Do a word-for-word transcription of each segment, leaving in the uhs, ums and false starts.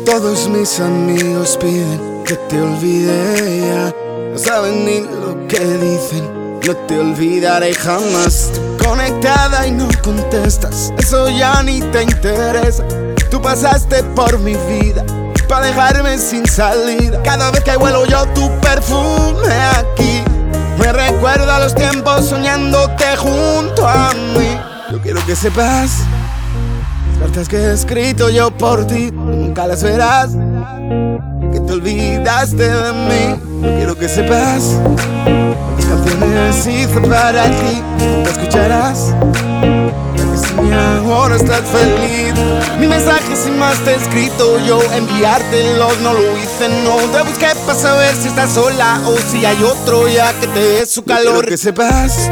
Todos mis amigos piden que te olvide ya. No saben ni lo que dicen, no te olvidaré jamás. Tú conectada y no contestas, eso ya ni te interesa. Tú pasaste por mi vida para dejarme sin salida. Cada vez que huelo yo tu perfume aquí, me recuerda los tiempos soñándote junto a mí. Yo quiero que sepas, las cartas que he escrito yo por ti, nunca las verás, que te olvidaste de mí. Yo quiero que sepas, las canciones hice para ti, nunca escucharás, que si mi ahora estás feliz. Mi mensaje sin más te he escrito yo, enviártelos no lo hice, no te busqué para saber si estás sola o si hay otro ya que te dé su calor. Yo quiero que sepas,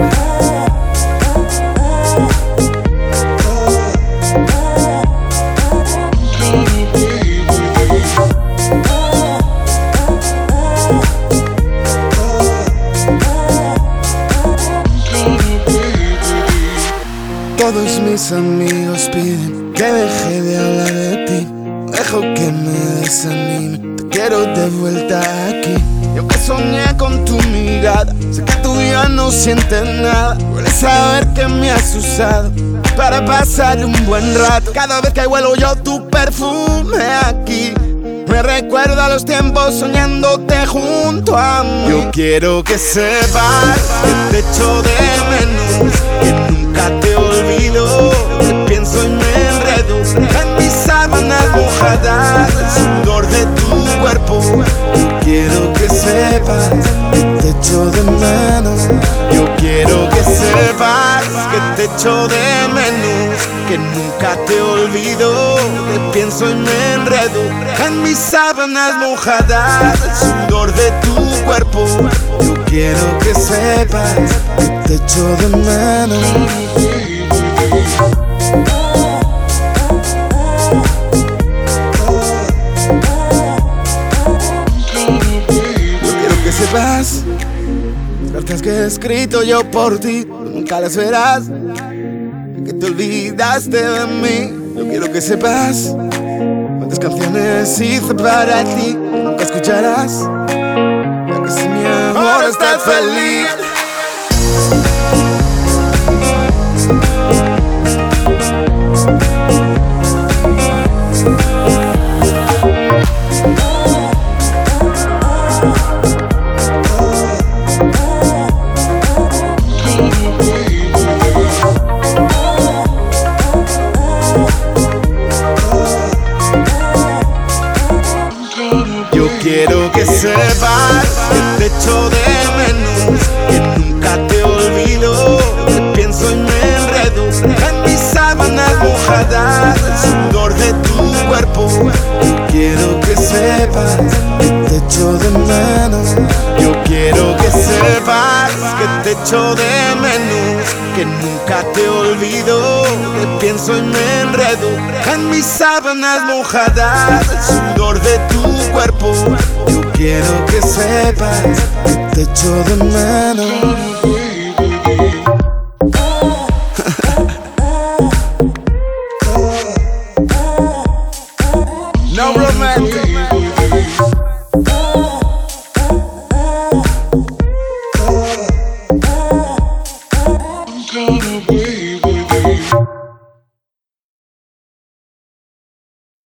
todos mis amigos piden que deje de hablar de ti. Dejo que me desanime, te quiero de vuelta aquí. Yo que soñé con tu mirada, sé que tú ya no sientes nada. Puedes saber que me has usado para pasar un buen rato. Cada vez que huelo yo tu perfume aquí, me recuerda los tiempos soñándote junto a mí. Yo quiero que sepas que te echo de menos, que nunca te olvido, que pienso y me enredo en mis sábanas mojadas, el sudor de tu cuerpo. Yo quiero que sepas que te echo de menos. Yo quiero que sepas que te echo de menos, que nunca te olvido, que pienso y me enredo en mis sábanas mojadas, el sudor de tu cuerpo. Yo quiero que sepas que te echo de menos. Yo quiero que sepas, las cartas que he escrito yo por ti, tú nunca las verás, que te olvidaste de mí. Yo quiero que sepas cuántas canciones hice para ti, nunca escucharás, ya que si mi amor está feliz. Yo quiero que sepas que te echo de menos, que nunca te olvido, que pienso y me enredo en mis sábanas mojadas, el sudor de tu cuerpo. Yo quiero que sepas que te echo de menos. Yo quiero que sepas que te echo de menos, que nunca te olvido, que pienso y me enredo en mis sábanas mojadas, el sudor de tu cuerpo. Yo quiero que sepas que te echo de menos. No romantic.